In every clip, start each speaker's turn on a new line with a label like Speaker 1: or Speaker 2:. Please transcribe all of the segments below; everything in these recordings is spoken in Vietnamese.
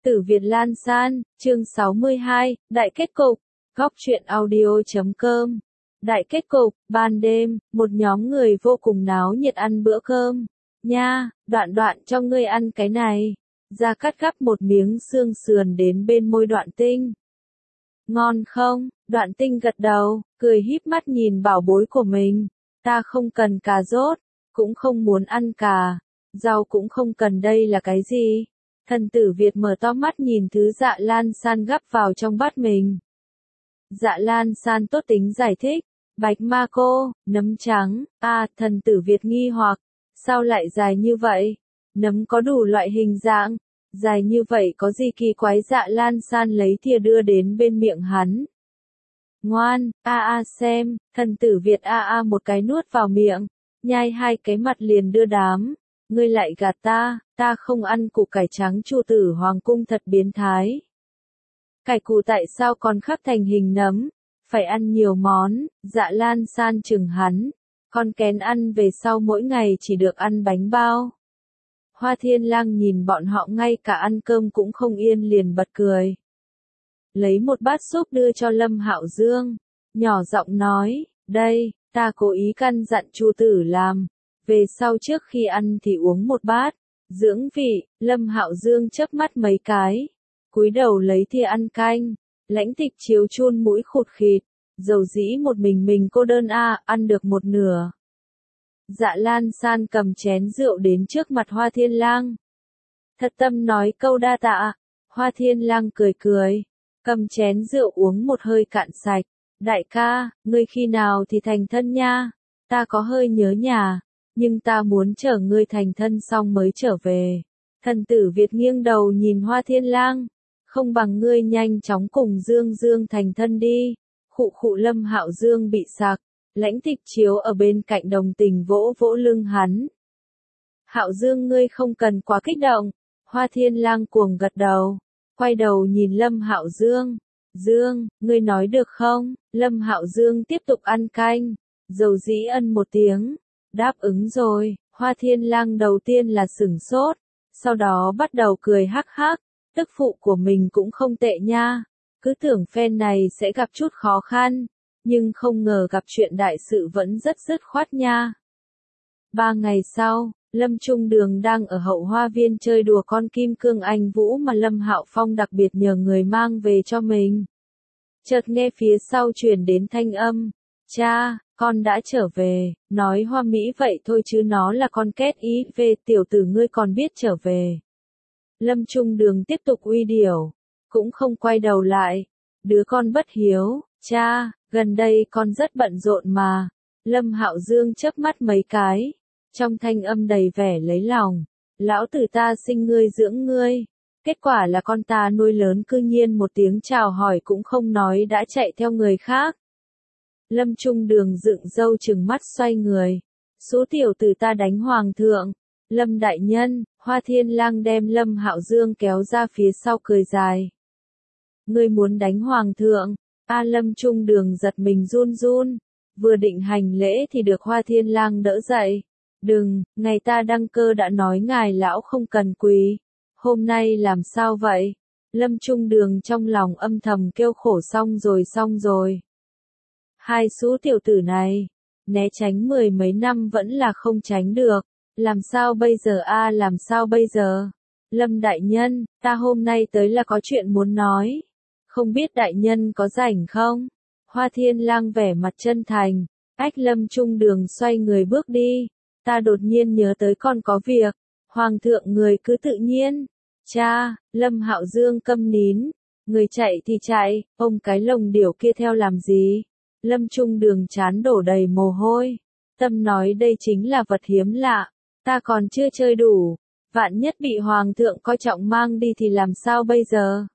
Speaker 1: Tử Việt Lan San, chương 62, Đại kết cục, góc truyện audio.com. Đại kết cục, ban đêm, một nhóm người vô cùng náo nhiệt ăn bữa cơm. Nha, Đoạn Đoạn cho ngươi ăn cái này. Gia Cát gắp một miếng xương sườn đến bên môi Đoạn Tinh. Ngon không? Đoạn Tinh gật đầu, cười híp mắt nhìn bảo bối của mình. Ta không cần cà rốt, cũng không muốn ăn cà, rau cũng không cần, đây là cái gì? Thần tử Việt mở to mắt nhìn thứ Dạ Lan San gắp vào trong bát mình. Dạ Lan San tốt tính giải thích, bạch ma cô, nấm trắng, thần tử Việt nghi hoặc, sao lại dài như vậy? Nấm có đủ loại hình dạng, dài như vậy có gì kỳ quái? Dạ Lan San lấy thìa đưa đến bên miệng hắn. Ngoan, xem, thần tử Việt một cái nuốt vào miệng, nhai hai cái mặt liền đưa đám. Ngươi lại gạt ta không ăn củ cải trắng, Chu tử hoàng cung thật biến thái. Cải củ tại sao còn khắc thành hình nấm, phải ăn nhiều món. Dạ Lan San chừng hắn, con kén ăn về sau mỗi ngày chỉ được ăn bánh bao. Hoa Thiên Lang nhìn bọn họ ngay cả ăn cơm cũng không yên liền bật cười. Lấy một bát súp đưa cho Lâm Hạo Dương, nhỏ giọng nói, đây, ta cố ý căn dặn Chu tử làm. Về sau trước khi ăn thì uống một bát, dưỡng vị. Lâm Hạo Dương chớp mắt mấy cái, cúi đầu lấy thìa ăn canh. Lãnh Tịch Chiếu chun mũi khụt khịt, dầu dĩ một mình cô đơn ăn được một nửa. Dạ Lan San cầm chén rượu đến trước mặt Hoa Thiên Lang. Thật tâm nói câu đa tạ. Hoa Thiên Lang cười cười, cầm chén rượu uống một hơi cạn sạch. Đại ca, ngươi khi nào thì thành thân nha? Ta có hơi nhớ nhà, nhưng ta muốn chờ ngươi thành thân xong mới trở về. Thần tử Việt nghiêng đầu nhìn Hoa Thiên Lang, không bằng ngươi nhanh chóng cùng Dương Dương thành thân đi. Khụ Lâm Hạo Dương bị sặc, Lãnh Tịch Chiếu ở bên cạnh đồng tình vỗ vỗ lưng hắn. Hạo Dương ngươi không cần quá kích động. Hoa Thiên Lang cuồng gật đầu, quay đầu nhìn Lâm Hạo Dương. Dương, ngươi nói được không? Lâm Hạo Dương tiếp tục ăn canh, dầu dĩ ân một tiếng. Đáp ứng rồi. Hoa Thiên Lang đầu tiên là sửng sốt, sau đó bắt đầu cười hắc hắc, tức phụ của mình cũng không tệ nha, cứ tưởng phen này sẽ gặp chút khó khăn, nhưng không ngờ gặp chuyện đại sự vẫn rất dứt khoát nha. 3 ngày sau, Lâm Trung Đường đang ở hậu hoa viên chơi đùa con kim cương anh vũ mà Lâm Hạo Phong đặc biệt nhờ người mang về cho mình. Chợt nghe phía sau truyền đến thanh âm, cha, con đã trở về. Nói hoa mỹ vậy thôi chứ nó là con két ý, về tiểu tử ngươi còn biết trở về. Lâm Trung Đường tiếp tục uy điểu, cũng không quay đầu lại. Đứa con bất hiếu, cha, gần đây con rất bận rộn mà. Lâm Hạo Dương chớp mắt mấy cái, trong thanh âm đầy vẻ lấy lòng. Lão tử ta sinh ngươi dưỡng ngươi, kết quả là con ta nuôi lớn, cư nhiên một tiếng chào hỏi cũng không nói đã chạy theo người khác. Lâm Trung Đường dựng râu trừng mắt xoay người. Số tiểu tử ta đánh hoàng thượng. Lâm đại nhân. Hoa Thiên Lang đem Lâm Hạo Dương kéo ra phía sau cười dài. Ngươi muốn đánh hoàng thượng? Lâm Trung Đường giật mình run run, vừa định hành lễ thì được Hoa Thiên Lang đỡ dậy. Đừng, ngày ta đăng cơ đã nói ngài lão không cần quỳ. Hôm nay làm sao vậy? Lâm Trung Đường trong lòng âm thầm kêu khổ, xong rồi. Hai số tiểu tử này, né tránh 10 mấy năm vẫn là không tránh được. Làm sao bây giờ làm sao bây giờ? Lâm đại nhân, ta hôm nay tới là có chuyện muốn nói. Không biết đại nhân có rảnh không? Hoa Thiên Lang vẻ mặt chân thành. Lâm Trung Đường xoay người bước đi. Ta đột nhiên nhớ tới con có việc. Hoàng thượng người cứ tự nhiên. Cha, Lâm Hạo Dương câm nín. Người chạy thì chạy, ôm cái lồng điểu kia theo làm gì? Lâm Trung Đường trán đổ đầy mồ hôi. Tâm nói đây chính là vật hiếm lạ. Ta còn chưa chơi đủ. Vạn nhất bị hoàng thượng coi trọng mang đi thì làm sao bây giờ?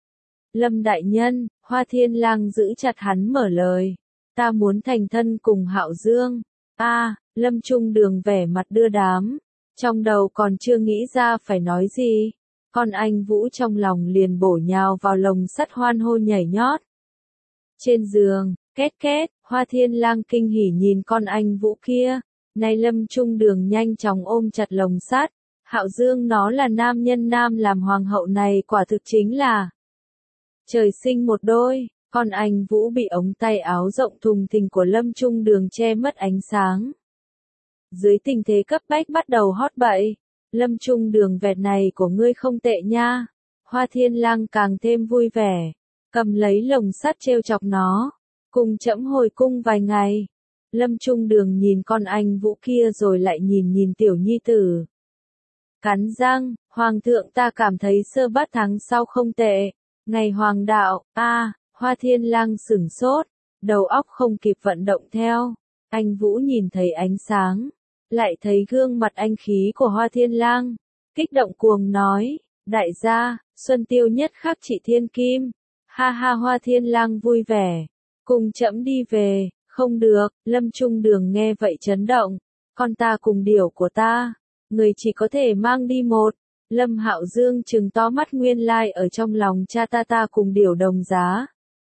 Speaker 1: Lâm đại nhân, Hoa Thiên Lang giữ chặt hắn mở lời. Ta muốn thành thân cùng Hạo Dương. Lâm Trung Đường vẻ mặt đưa đám. Trong đầu còn chưa nghĩ ra phải nói gì. Con anh Vũ trong lòng liền bổ nhào vào lồng sắt hoan hô nhảy nhót. Trên giường, két, Hoa Thiên Lang kinh hỉ nhìn con anh Vũ kia. Nay Lâm Trung Đường nhanh chóng ôm chặt lồng sắt. Hạo Dương nó là nam nhân nam làm hoàng hậu này quả thực chính là trời sinh một đôi. Còn anh Vũ bị ống tay áo rộng thùng thình của Lâm Trung Đường che mất ánh sáng. Dưới tình thế cấp bách bắt đầu hót bậy. Lâm Trung Đường vẹt này của ngươi không tệ nha. Hoa Thiên Lang càng thêm vui vẻ. Cầm lấy lồng sắt trêu chọc nó. Cùng trẫm hồi cung vài ngày. Lâm Trung Đường nhìn con anh Vũ kia rồi lại nhìn tiểu nhi tử. Cắn răng, hoàng thượng ta cảm thấy sơ bát tháng sau không tệ. Ngày hoàng đạo, Hoa Thiên Lang sửng sốt, đầu óc không kịp vận động theo. Anh Vũ nhìn thấy ánh sáng, lại thấy gương mặt anh khí của Hoa Thiên Lang, kích động cuồng nói, đại gia, Xuân Tiêu nhất khắc trị thiên kim. Ha ha, Hoa Thiên Lang vui vẻ, cùng trẫm đi về. Không được, Lâm Trung Đường nghe vậy chấn động, con ta cùng điểu của ta, người chỉ có thể mang đi một. Lâm Hạo Dương trừng to mắt, nguyên lai ở trong lòng cha ta cùng điểu đồng giá.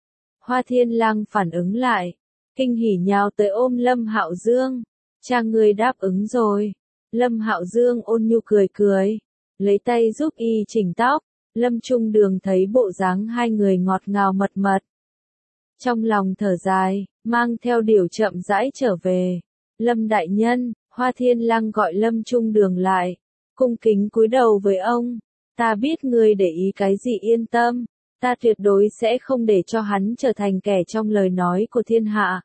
Speaker 1: Hoa Thiên Lang phản ứng lại, kinh hỉ nhào tới ôm Lâm Hạo Dương. Cha người đáp ứng rồi. Lâm Hạo Dương ôn nhu cười, lấy tay giúp y chỉnh tóc. Lâm Trung Đường thấy bộ dáng hai người ngọt ngào mật mật. Trong lòng thở dài, mang theo điểu chậm rãi trở về. Lâm đại nhân, Hoa Thiên Lang gọi Lâm Trung Đường lại, cung kính cúi đầu với ông. Ta biết người để ý cái gì, yên tâm, ta tuyệt đối sẽ không để cho hắn trở thành kẻ trong lời nói của thiên hạ.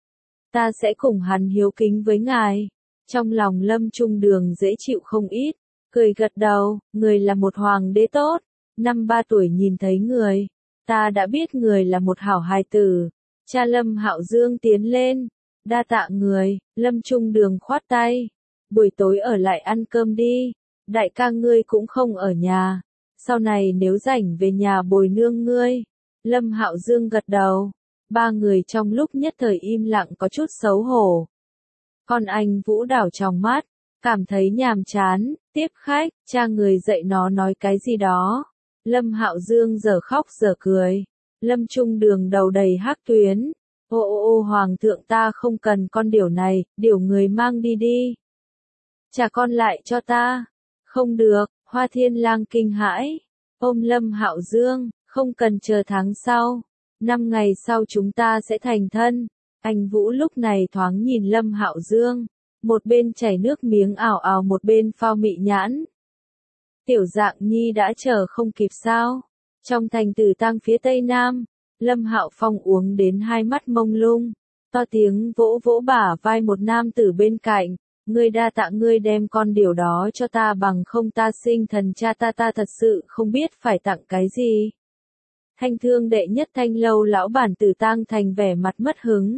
Speaker 1: Ta sẽ cùng hắn hiếu kính với ngài. Trong lòng Lâm Trung Đường dễ chịu không ít, cười gật đầu, người là một hoàng đế tốt. Năm 3 tuổi nhìn thấy người, ta đã biết người là một hảo hài tử. Cha Lâm Hạo Dương tiến lên, đa tạ người. Lâm Trung Đường khoát tay, buổi tối ở lại ăn cơm đi, đại ca ngươi cũng không ở nhà, sau này nếu rảnh về nhà bồi nương ngươi. Lâm Hạo Dương gật đầu, ba người trong lúc nhất thời im lặng có chút xấu hổ. Còn anh Vũ đảo tròng mắt, cảm thấy nhàm chán, tiếp khách, cha người dạy nó nói cái gì đó. Lâm Hạo Dương giờ khóc giờ cười. Lâm Trung Đường đầu đầy hắc tuyến. Ô hoàng thượng, ta không cần con điểu này, điểu người mang đi đi. Trả con lại cho ta. Không được, Hoa Thiên Lang kinh hãi. Ôm Lâm Hạo Dương, không cần chờ tháng sau. 5 ngày sau chúng ta sẽ thành thân. Anh Vũ lúc này thoáng nhìn Lâm Hạo Dương. Một bên chảy nước miếng ảo ảo, một bên phao mị nhãn. Tiểu Dạng Nhi đã chờ không kịp sao? Trong thành Tử Tang phía tây nam, Lâm Hạo Phong uống đến hai mắt mông lung, to tiếng vỗ vỗ bả vai một nam tử bên cạnh. Ngươi đa tạ, ngươi đem con điều đó cho ta, bằng không ta sinh thần cha ta thật sự không biết phải tặng cái gì. Thanh Thương đệ nhất Thanh lâu lão bản Tử Tang thành vẻ mặt mất hứng.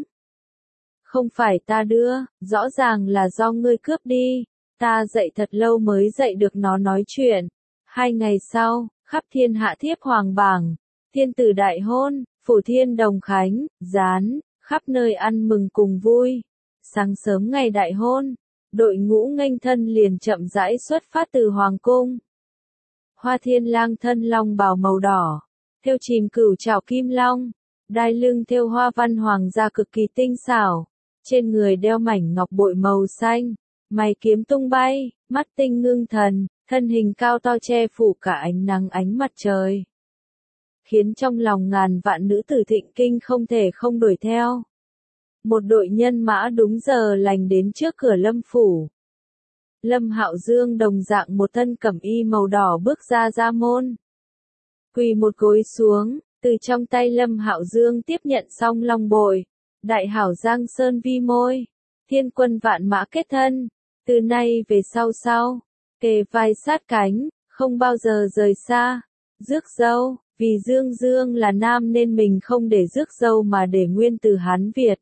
Speaker 1: Không phải ta đưa, rõ ràng là do ngươi cướp đi. Ta dạy thật lâu mới dạy được nó nói chuyện. 2 ngày sau, khắp thiên hạ thiếp hoàng bảng, thiên tử đại hôn, phủ thiên đồng khánh, gián, khắp nơi ăn mừng cùng vui. Sáng sớm ngày đại hôn, đội ngũ nghênh thân liền chậm rãi xuất phát từ hoàng cung. Hoa Thiên Lang thân long bào màu đỏ, thêu chìm cửu trảo kim long, đai lưng thêu hoa văn hoàng gia cực kỳ tinh xảo, trên người đeo mảnh ngọc bội màu xanh, mày kiếm tung bay, mắt tinh ngưng thần, thân hình cao to che phủ cả ánh nắng ánh mặt trời, khiến trong lòng ngàn vạn nữ tử thịnh kinh không thể không đuổi theo. Một đội nhân mã đúng giờ lành đến trước cửa Lâm phủ. Lâm Hạo Dương đồng dạng một thân cẩm y màu đỏ bước ra môn, quỳ một gối xuống, từ trong tay Lâm Hạo Dương tiếp nhận xong long bội. Đại hảo Giang Sơn vi môi, thiên quân vạn mã kết thân, từ nay về sau, kề vai sát cánh, không bao giờ rời xa. Rước dâu, vì Dương là nam nên mình không để rước dâu mà để nguyên từ Hán Việt.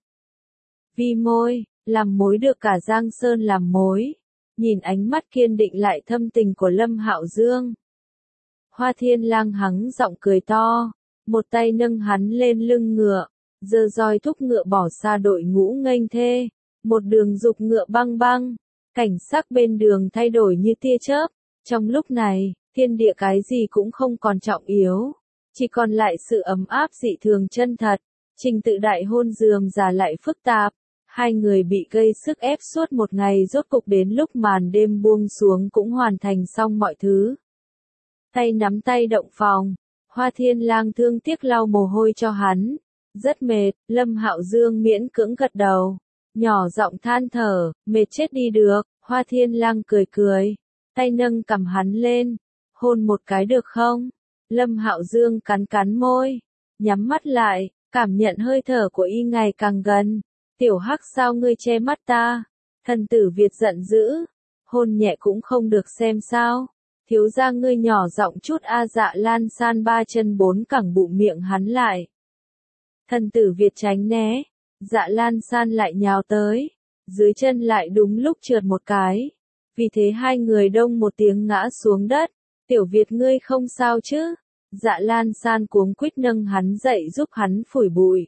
Speaker 1: Vi môi, làm mối được cả Giang Sơn làm mối. Nhìn ánh mắt kiên định lại thâm tình của Lâm Hạo Dương, Hoa Thiên Lang hắng giọng cười to, một tay nâng hắn lên lưng ngựa, giơ roi thúc ngựa bỏ xa đội ngũ nghênh thê, một đường dục ngựa băng băng, cảnh sắc bên đường thay đổi như tia chớp. Trong lúc này, thiên địa cái gì cũng không còn trọng yếu, chỉ còn lại sự ấm áp dị thường chân thật. Trình tự đại hôn rườm rà lại phức tạp, Hai người bị gây sức ép suốt một ngày, rốt cục đến lúc màn đêm buông xuống cũng hoàn thành xong mọi thứ. Tay nắm tay động phòng, Hoa Thiên Lang thương tiếc lau mồ hôi cho hắn. Rất mệt, Lâm Hạo Dương miễn cưỡng gật đầu. Nhỏ giọng than thở, mệt chết đi được, Hoa Thiên Lang cười cười. Tay nâng cầm hắn lên, hôn một cái được không? Lâm Hạo Dương cắn cắn môi, nhắm mắt lại, cảm nhận hơi thở của y ngày càng gần. Tiểu Hắc sao ngươi che mắt ta? Thần tử Việt giận dữ, hôn nhẹ cũng không được xem sao? Thiếu gia ngươi nhỏ giọng chút a. Dạ Lan San ba chân bốn cẳng bụng miệng hắn lại. Thần tử Việt tránh né, Dạ Lan San lại nhào tới, dưới chân lại đúng lúc trượt một cái. Vì thế hai người đông một tiếng ngã xuống đất. Tiểu Việt ngươi không sao chứ? Dạ Lan San cuống quýt nâng hắn dậy giúp hắn phủi bụi.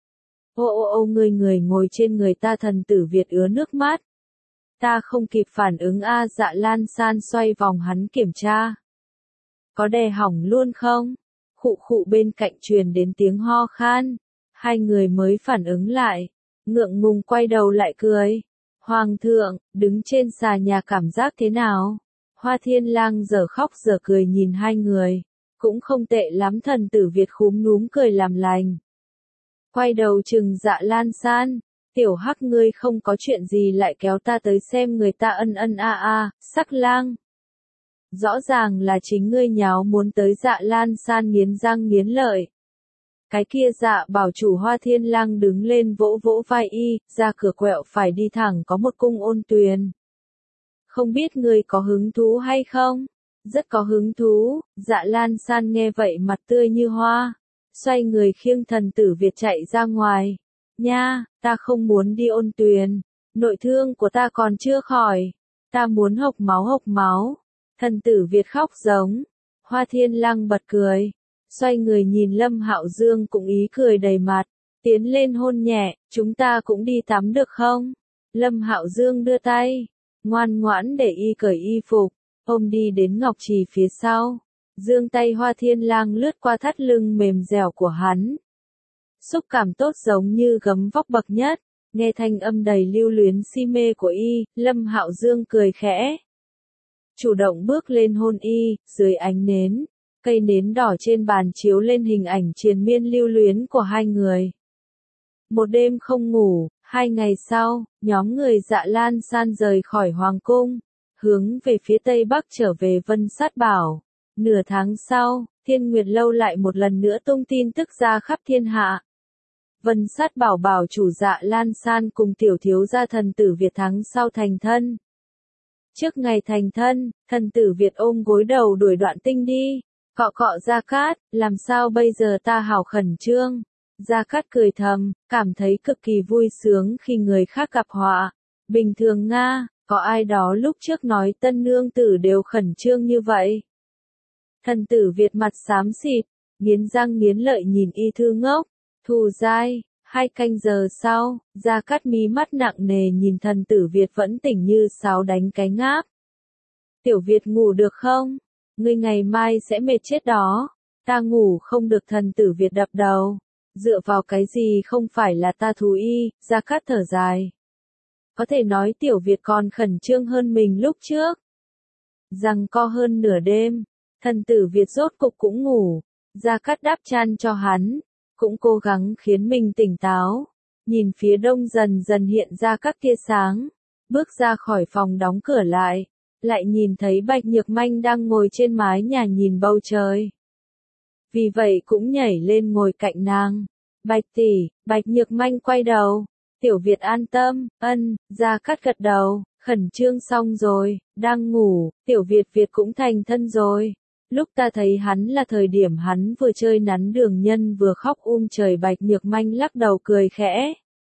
Speaker 1: Ô ngươi người ngồi trên người ta. Thần tử Việt ứa nước mắt. Ta không kịp phản ứng a. Dạ Lan San xoay vòng hắn kiểm tra. Có đè hỏng luôn không? Khụ khụ bên cạnh truyền đến tiếng ho khan. Hai người mới phản ứng lại. Ngượng ngùng quay đầu lại cười. Hoàng thượng, đứng trên xà nhà cảm giác thế nào? Hoa Thiên Lang giờ khóc giờ cười nhìn hai người. Cũng không tệ lắm. Thần tử Việt khúm núm cười làm lành. Quay đầu chừng Dạ Lan San. Tiểu Hắc ngươi không có chuyện gì lại kéo ta tới xem người ta ân ân a a. Sắc lang. Rõ ràng là chính ngươi nháo muốn tới. Dạ Lan San nghiến răng nghiến lợi. Cái kia Dạ bảo chủ. Hoa Thiên Lang đứng lên vỗ vỗ vai y, ra cửa quẹo phải đi thẳng có một cung ôn tuyền. Không biết ngươi có hứng thú hay không? Rất có hứng thú. Dạ Lan San nghe vậy mặt tươi như hoa. Xoay người khiêng thần tử Việt chạy ra ngoài. Nha, ta không muốn đi ôn tuyền. Nội thương của ta còn chưa khỏi. Ta muốn hộc máu hộc máu. Thần tử Việt khóc giống. Hoa Thiên Lang bật cười. Xoay người nhìn Lâm Hạo Dương cũng ý cười đầy mặt. Tiến lên hôn nhẹ, chúng ta cũng đi tắm được không? Lâm Hạo Dương đưa tay. Ngoan ngoãn để y cởi y phục. Ôm đi đến ngọc trì phía sau. Dương tay Hoa Thiên Lang lướt qua thắt lưng mềm dẻo của hắn. Xúc cảm tốt giống như gấm vóc bậc nhất. Nghe thanh âm đầy lưu luyến si mê của y, Lâm Hạo Dương cười khẽ. Chủ động bước lên hôn y, dưới ánh nến. Cây nến đỏ trên bàn chiếu lên hình ảnh triền miên lưu luyến của hai người. Một đêm không ngủ, 2 ngày sau, nhóm người Dạ Lan San rời khỏi Hoàng cung, hướng về phía Tây Bắc trở về Vân Sát Bảo. Nửa tháng sau, Thiên Nguyệt Lâu lại một lần nữa tung tin tức ra khắp thiên hạ. Vân Sát Bảo bảo chủ Dạ Lan San cùng tiểu thiếu gia thần tử Việt tháng sau thành thân. Trước ngày thành thân, thần tử Việt ôm gối đầu đuổi Đoạn Tinh đi. Cọ cọ Gia Cát, làm sao bây giờ ta hào khẩn trương. Gia Cát cười thầm, cảm thấy cực kỳ vui sướng khi người khác gặp họa. Bình thường Nga, có ai đó lúc trước nói tân nương tử đều khẩn trương như vậy. Thần tử Việt mặt xám xịt, nghiến răng nghiến lợi nhìn y thư ngốc. Thù dai, 2 canh giờ sau, Gia Cát mí mắt nặng nề nhìn thần tử Việt vẫn tỉnh như sáo đánh cái ngáp. Tiểu Việt ngủ được không? Ngươi ngày mai sẽ mệt chết đó. Ta ngủ không được. Thần tử Việt đập đầu. Dựa vào cái gì không phải là ta thú y. Gia Cát thở dài. Có thể nói tiểu Việt còn khẩn trương hơn mình lúc trước. Rằng co hơn nửa đêm. Thần tử Việt rốt cục cũng ngủ. Gia Cát đắp chăn cho hắn. Cũng cố gắng khiến mình tỉnh táo. Nhìn phía đông dần dần hiện ra các tia sáng. Bước ra khỏi phòng đóng cửa lại. Lại nhìn thấy Bạch Nhược Manh đang ngồi trên mái nhà nhìn bầu trời. Vì vậy cũng nhảy lên ngồi cạnh nàng. Bạch tỷ. Bạch Nhược Manh quay đầu. Tiểu Việt an tâm. Ân. Gia Cát gật đầu. Khẩn trương xong rồi. Đang ngủ. Tiểu Việt cũng thành thân rồi. Lúc ta thấy hắn là thời điểm hắn vừa chơi nắn đường nhân vừa khóc trời. Bạch Nhược Manh lắc đầu cười khẽ.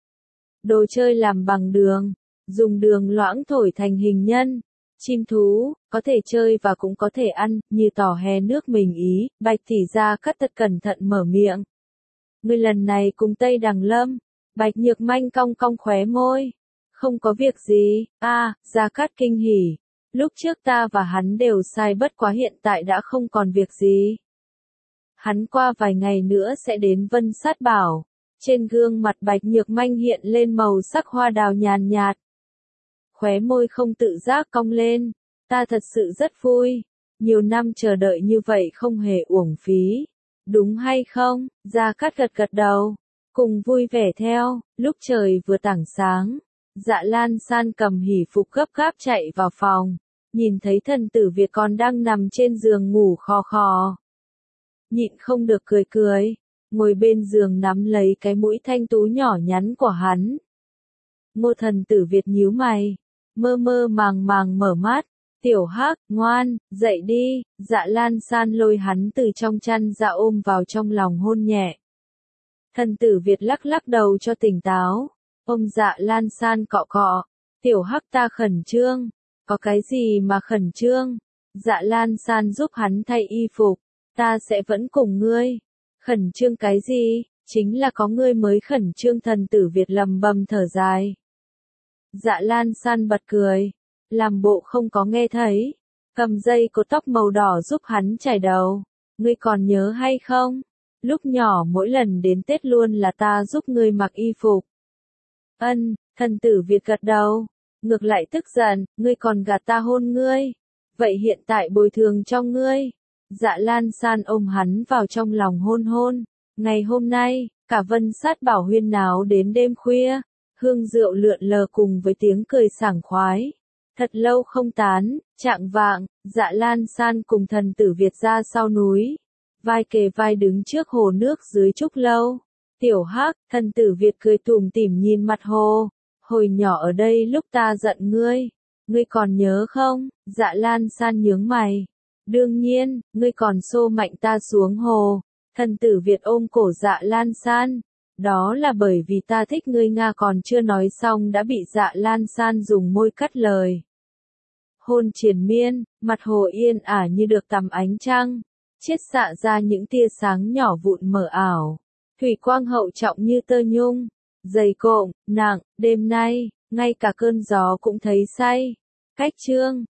Speaker 1: Đồ chơi làm bằng đường. Dùng đường loãng thổi thành hình nhân. Chim thú, có thể chơi và cũng có thể ăn, như tỏ hè nước mình ý. Bạch tỷ Gia Cát thật cẩn thận mở miệng. Ngươi lần này cùng Tây Đằng Lâm. Bạch Nhược Manh cong cong khóe môi. Không có việc gì. Gia Cát kinh hỉ. Lúc trước ta và hắn đều sai, bất quá hiện tại đã không còn việc gì. Hắn qua vài ngày nữa sẽ đến Vân Sát Bảo. Trên gương mặt Bạch Nhược Manh hiện lên màu sắc hoa đào nhàn nhạt. Khóe môi không tự giác cong lên. Ta thật sự rất vui. Nhiều năm chờ đợi như vậy không hề uổng phí. Đúng hay không? Gia Cát gật gật đầu. Cùng vui vẻ theo. Lúc trời vừa tảng sáng. Dạ Lan San cầm hỷ phục gấp gáp chạy vào phòng. Nhìn thấy thần tử Việt còn đang nằm trên giường ngủ khò khò. Nhịn không được cười cười. Ngồi bên giường nắm lấy cái mũi thanh tú nhỏ nhắn của hắn. Ngô thần tử Việt nhíu mày. Mơ mơ màng màng mở mắt. Tiểu Hắc, ngoan, dậy đi. Dạ Lan San lôi hắn từ trong chăn ra ôm vào trong lòng hôn nhẹ. Thần tử Việt lắc lắc đầu cho tỉnh táo. Ôm Dạ Lan San cọ cọ. Tiểu Hắc ta khẩn trương. Có cái gì mà khẩn trương? Dạ Lan San giúp hắn thay y phục. Ta sẽ vẫn cùng ngươi. Khẩn trương cái gì? Chính là có ngươi mới khẩn trương, thần tử Việt lầm bầm thở dài. Dạ Lan San bật cười. Làm bộ không có nghe thấy. Cầm dây cột tóc màu đỏ giúp hắn chải đầu. Ngươi còn nhớ hay không? Lúc nhỏ mỗi lần đến Tết luôn là ta giúp ngươi mặc y phục. Ân, thần tử Việt gật đầu. Ngược lại tức giận, ngươi còn gạt ta hôn ngươi. Vậy hiện tại bồi thường cho ngươi. Dạ Lan San ôm hắn vào trong lòng hôn hôn. Ngày hôm nay, cả Vân Sát Bảo huyên náo đến đêm khuya. Hương rượu lượn lờ cùng với tiếng cười sảng khoái. Thật lâu không tán, chạng vạng, Dạ Lan San cùng thần tử Việt ra sau núi. Vai kề vai đứng trước hồ nước dưới trúc lâu. Tiểu Hắc, thần tử Việt cười tủm tỉm nhìn mặt hồ. Hồi nhỏ ở đây lúc ta giận ngươi. Ngươi còn nhớ không? Dạ Lan San nhướng mày. Đương nhiên, ngươi còn xô mạnh ta xuống hồ. Thần tử Việt ôm cổ Dạ Lan San. Đó là bởi vì ta thích ngươi. Nga còn chưa nói xong đã bị Dạ Lan San dùng môi cắt lời. Hôn triền miên, mặt hồ yên ả như được tắm ánh trăng. Chiết xạ ra những tia sáng nhỏ vụn mờ ảo. Thủy quang hậu trọng như tơ nhung. Dày cộm, nặng, đêm nay, ngay cả cơn gió cũng thấy say. Cách chương